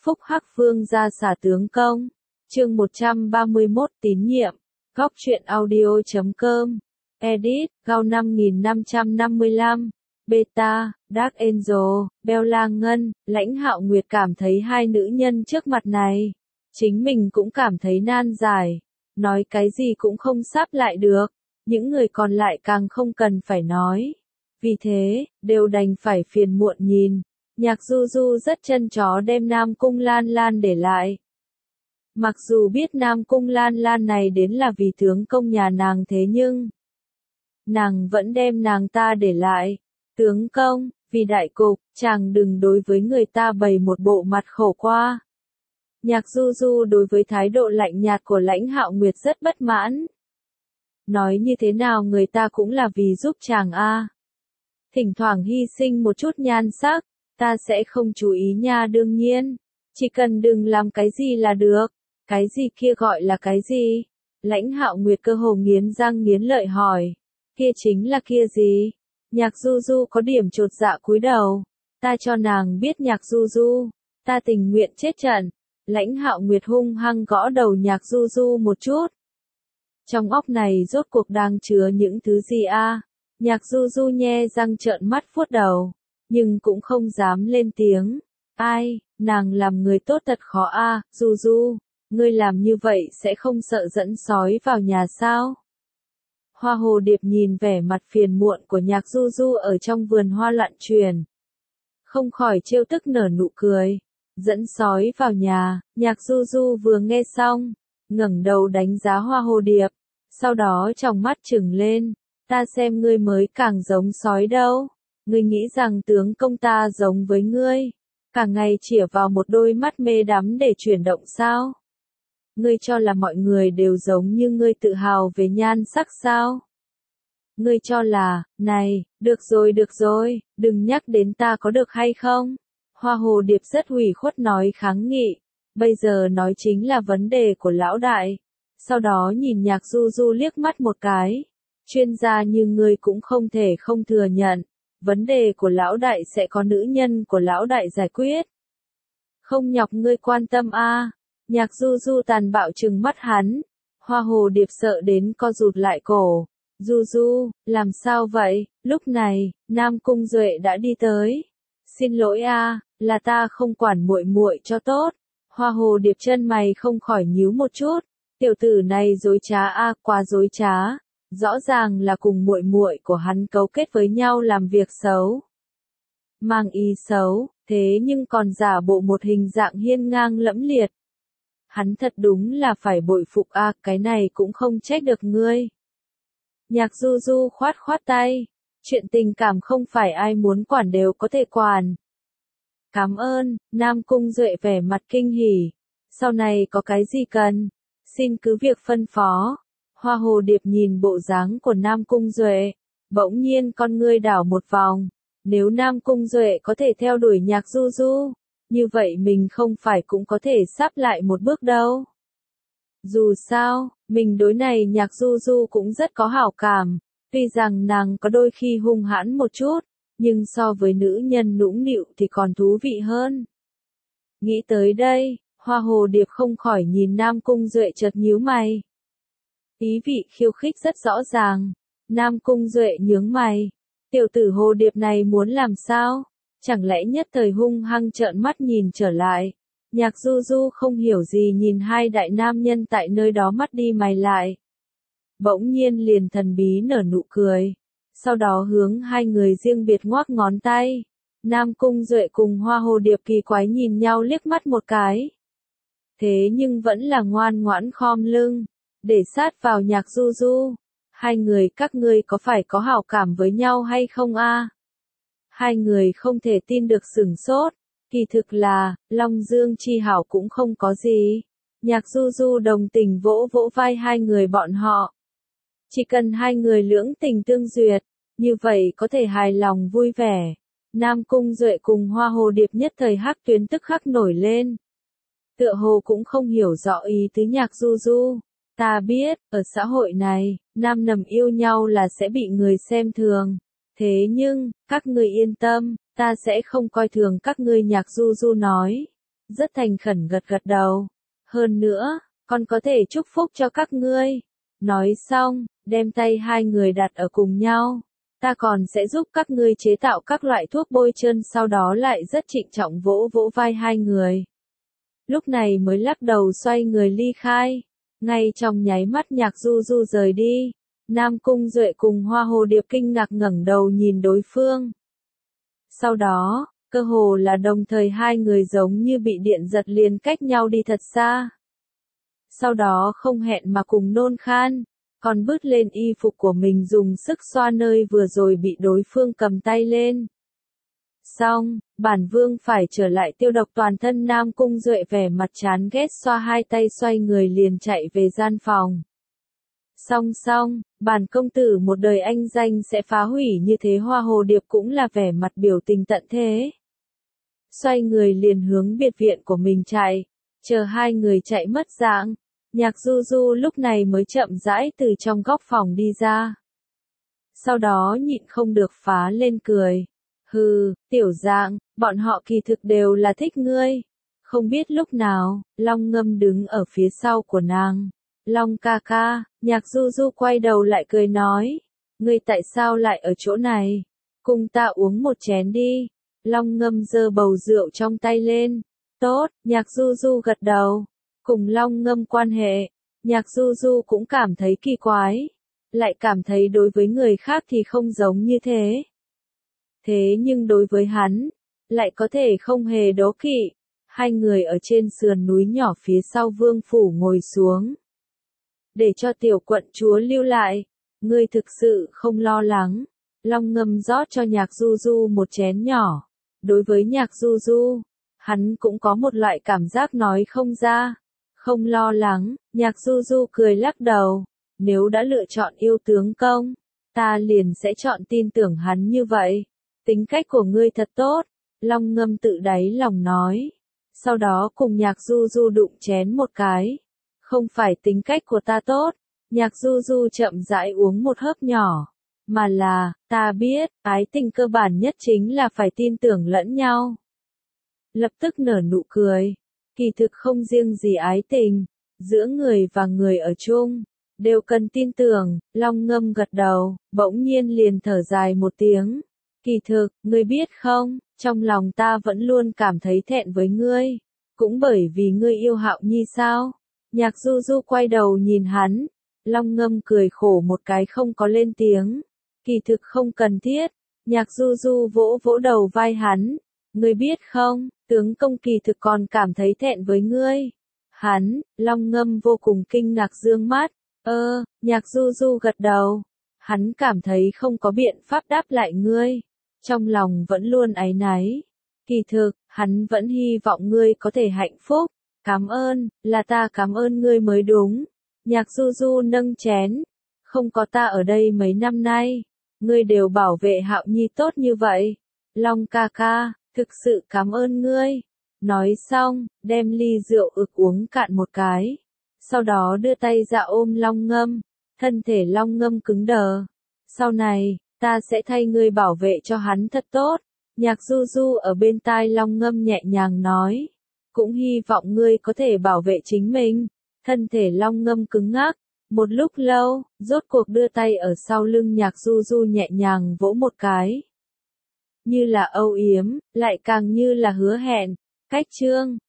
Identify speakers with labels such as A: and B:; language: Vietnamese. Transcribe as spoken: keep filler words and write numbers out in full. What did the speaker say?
A: Phúc Hắc Vương ra xả tướng công. Chương một trăm ba mươi mốt tín nhiệm. Góc truyện audio chấm com. Edit, Gao năm nghìn năm trăm năm mươi lăm. Beta, Dark Angel, Bella Ngân, Lãnh Hạo Nguyệt cảm thấy hai nữ nhân trước mặt này. Chính mình cũng cảm thấy nan giải. Nói cái gì cũng không sáp lại được. Những người còn lại càng không cần phải nói. Vì thế, đều đành phải phiền muộn nhìn. Nhạc Du Du rất chân chó đem Nam Cung Lan Lan để lại. Mặc dù biết Nam Cung Lan Lan này đến là vì tướng công nhà nàng thế nhưng nàng vẫn đem nàng ta để lại. Tướng công, vì đại cục, chàng đừng đối với người ta bày một bộ mặt khổ qua. Nhạc Du Du đối với thái độ lạnh nhạt của Lãnh Hạo Nguyệt rất bất mãn. Nói như thế nào người ta cũng là vì giúp chàng a. Thỉnh thoảng hy sinh một chút nhan sắc, ta sẽ không chú ý nha, đương nhiên. Chỉ cần đừng làm cái gì là được. Cái gì kia gọi là cái gì? Lãnh Hạo Nguyệt cơ hồ nghiến răng nghiến lợi hỏi. Kia chính là kia gì? Nhạc Du Du có điểm chột dạ cúi đầu. Ta cho nàng biết Nhạc Du Du. Ta tình nguyện chết trận. Lãnh Hạo Nguyệt hung hăng gõ đầu Nhạc Du Du một chút. Trong óc này rốt cuộc đang chứa những thứ gì a? Nhạc Du Du nhe răng trợn mắt vuốt đầu. Nhưng cũng không dám lên tiếng. Ai, nàng làm người tốt thật khó a, Du Du. Ngươi làm như vậy sẽ không sợ dẫn sói vào nhà sao? Hoa Hồ Điệp nhìn vẻ mặt phiền muộn của Nhạc Du Du ở trong vườn hoa loạn truyền. Không khỏi trêu tức nở nụ cười. Dẫn sói vào nhà, Nhạc Du Du vừa nghe xong, ngẩng đầu đánh giá Hoa Hồ Điệp. Sau đó trong mắt trừng lên, ta xem ngươi mới càng giống sói đâu. Ngươi nghĩ rằng tướng công ta giống với ngươi, cả ngày chĩa vào một đôi mắt mê đắm để chuyển động sao? Ngươi cho là mọi người đều giống như ngươi tự hào về nhan sắc sao? Ngươi cho là, này, được rồi được rồi, đừng nhắc đến ta có được hay không? Hoa Hồ Điệp rất hủy khuất nói kháng nghị, bây giờ nói chính là vấn đề của lão đại. Sau đó nhìn Nhạc Du Du liếc mắt một cái, chuyên gia như ngươi cũng không thể không thừa nhận, vấn đề của lão đại sẽ có nữ nhân của lão đại giải quyết. Không nhọc ngươi quan tâm a. Nhạc Du Du tàn bạo trừng mắt hắn. Hoa Hồ Điệp sợ đến co rụt lại cổ. Du Du, làm sao vậy? Lúc này, Nam Cung Duệ đã đi tới. Xin lỗi a, là ta không quản muội muội cho tốt. Hoa Hồ Điệp chân mày không khỏi nhíu một chút. Tiểu tử này dối trá a, quá dối trá. Rõ ràng là cùng muội muội của hắn cấu kết với nhau làm việc xấu. Mang ý xấu, thế nhưng còn giả bộ một hình dạng hiên ngang lẫm liệt. Hắn thật đúng là phải bội phục a, cái này cũng không trách được ngươi. Nhạc Du Du khoát khoát tay, chuyện tình cảm không phải ai muốn quản đều có thể quản. Cảm ơn, Nam Cung Duệ vẻ mặt kinh hỉ. Sau này có cái gì cần, xin cứ việc phân phó. Hoa Hồ Điệp nhìn bộ dáng của Nam Cung Duệ, bỗng nhiên con ngươi đảo một vòng. Nếu Nam Cung Duệ có thể theo đuổi Nhạc Du Du, như vậy mình không phải cũng có thể sáp lại một bước đâu. Dù sao, mình đối này Nhạc Du Du cũng rất có hảo cảm, tuy rằng nàng có đôi khi hung hãn một chút, nhưng so với nữ nhân nũng nịu thì còn thú vị hơn. Nghĩ tới đây, Hoa Hồ Điệp không khỏi nhìn Nam Cung Duệ chợt nhíu mày. Ý vị khiêu khích rất rõ ràng. Nam Cung Duệ nhướng mày. Tiểu tử Hồ Điệp này muốn làm sao? Chẳng lẽ nhất thời hung hăng trợn mắt nhìn trở lại? Nhạc Du Du không hiểu gì nhìn hai đại nam nhân tại nơi đó mắt đi mày lại. Bỗng nhiên liền thần bí nở nụ cười. Sau đó hướng hai người riêng biệt ngoắc ngón tay. Nam Cung Duệ cùng Hoa Hồ Điệp kỳ quái nhìn nhau liếc mắt một cái. Thế nhưng vẫn là ngoan ngoãn khom lưng, để sát vào Nhạc Du Du. Hai người các ngươi có phải có hảo cảm với nhau hay không a? Hai người không thể tin được sửng sốt. Kỳ thực là, Long Dương chi hảo cũng không có gì. Nhạc Du Du đồng tình vỗ vỗ vai hai người bọn họ. Chỉ cần hai người lưỡng tình tương duyệt, như vậy có thể hài lòng vui vẻ. Nam Cung Duệ cùng Hoa Hồ Điệp nhất thời hắc tuyến tức khắc nổi lên. Tựa hồ cũng không hiểu rõ ý tứ Nhạc Du Du. Ta biết, ở xã hội này, nam nầm yêu nhau là sẽ bị người xem thường. Thế nhưng, các ngươi yên tâm, ta sẽ không coi thường các ngươi. Nhạc Du Du nói. rất thành khẩn gật gật đầu. Hơn nữa, con có thể chúc phúc cho các ngươi. Nói xong, đem tay hai người đặt ở cùng nhau. Ta còn sẽ giúp các ngươi chế tạo các loại thuốc bôi trơn, sau đó lại rất trịnh trọng vỗ vỗ vai hai người. Lúc này mới lắc đầu xoay người ly khai. Ngay trong nháy mắt Nhạc Du Du rời đi, Nam Cung Duệ cùng Hoa Hồ Điệp kinh ngạc ngẩng đầu nhìn đối phương. Sau đó, cơ hồ là đồng thời hai người giống như bị điện giật liền cách nhau đi thật xa. Sau đó không hẹn mà cùng nôn khan, còn bứt lên y phục của mình dùng sức xoa nơi vừa rồi bị đối phương cầm tay lên. Xong, bản vương phải trở lại tiêu độc toàn thân. Nam Cung Duệ vẻ mặt chán ghét xoa hai tay xoay người liền chạy về gian phòng. Xong xong, bản công tử một đời anh danh sẽ phá hủy như thế. Hoa Hồ Điệp cũng là vẻ mặt biểu tình tận thế. Xoay người liền hướng biệt viện của mình chạy, chờ hai người chạy mất dạng. Nhạc Du Du lúc này mới chậm rãi từ trong góc phòng đi ra. Sau đó nhịn không được phá lên cười. Hừ, tiểu dạng, bọn họ kỳ thực đều là thích ngươi. Không biết lúc nào, Long Ngâm đứng ở phía sau của nàng. Long ca ca, Nhạc Du Du quay đầu lại cười nói. Ngươi tại sao lại ở chỗ này? Cùng ta uống một chén đi. Long Ngâm giơ bầu rượu trong tay lên. Tốt, Nhạc Du Du gật đầu. Cùng Long Ngâm quan hệ, Nhạc Du Du cũng cảm thấy kỳ quái. Lại cảm thấy đối với người khác thì không giống như thế. Thế nhưng đối với hắn, lại có thể không hề đố kỵ. Hai người ở trên sườn núi nhỏ phía sau vương phủ ngồi xuống. Để cho tiểu quận chúa lưu lại, ngươi thực sự không lo lắng. Long Ngâm rót cho Nhạc Du Du một chén nhỏ. Đối với Nhạc Du Du, hắn cũng có một loại cảm giác nói không ra. Không lo lắng, Nhạc Du Du cười lắc đầu. Nếu đã lựa chọn yêu tướng công, ta liền sẽ chọn tin tưởng hắn như vậy. Tính cách của ngươi thật tốt, Long Ngâm tự đáy lòng nói. Sau đó cùng Nhạc Du Du đụng chén một cái. Không phải tính cách của ta tốt, Nhạc Du Du chậm rãi uống một hớp nhỏ. Mà là, ta biết, ái tình cơ bản nhất chính là phải tin tưởng lẫn nhau. Lập tức nở nụ cười. Kỳ thực không riêng gì ái tình, giữa người và người ở chung, đều cần tin tưởng. Long Ngâm gật đầu, bỗng nhiên liền thở dài một tiếng. Kỳ thực, ngươi biết không, trong lòng ta vẫn luôn cảm thấy thẹn với ngươi. Cũng bởi vì ngươi yêu Hạo Nhi sao? Nhạc Du Du quay đầu nhìn hắn. Long Ngâm cười khổ một cái không có lên tiếng. Kỳ thực không cần thiết. Nhạc Du Du vỗ vỗ đầu vai hắn. Ngươi biết không, tướng công kỳ thực còn cảm thấy thẹn với ngươi. Hắn, Long Ngâm vô cùng kinh ngạc dương mắt. Ơ, Nhạc Du Du gật đầu. Hắn cảm thấy không có biện pháp đáp lại ngươi. Trong lòng vẫn luôn áy náy. Kỳ thực, hắn vẫn hy vọng ngươi có thể hạnh phúc. Cảm ơn, là ta cảm ơn ngươi mới đúng. Nhạc Du Du nâng chén. Không có ta ở đây mấy năm nay, ngươi đều bảo vệ Hạo Nhi tốt như vậy. Long ca ca, thực sự cảm ơn ngươi. Nói xong, đem ly rượu ực uống cạn một cái. Sau đó đưa tay ra ôm Long Ngâm. Thân thể Long Ngâm cứng đờ. Sau này, ta sẽ thay ngươi bảo vệ cho hắn thật tốt. Nhạc Du Du ở bên tai Long Ngâm nhẹ nhàng nói. Cũng hy vọng ngươi có thể bảo vệ chính mình. Thân thể Long Ngâm cứng ngắc. Một lúc lâu, rốt cuộc đưa tay ở sau lưng Nhạc Du Du nhẹ nhàng vỗ một cái. Như là âu yếm, lại càng như là hứa hẹn. Cách chương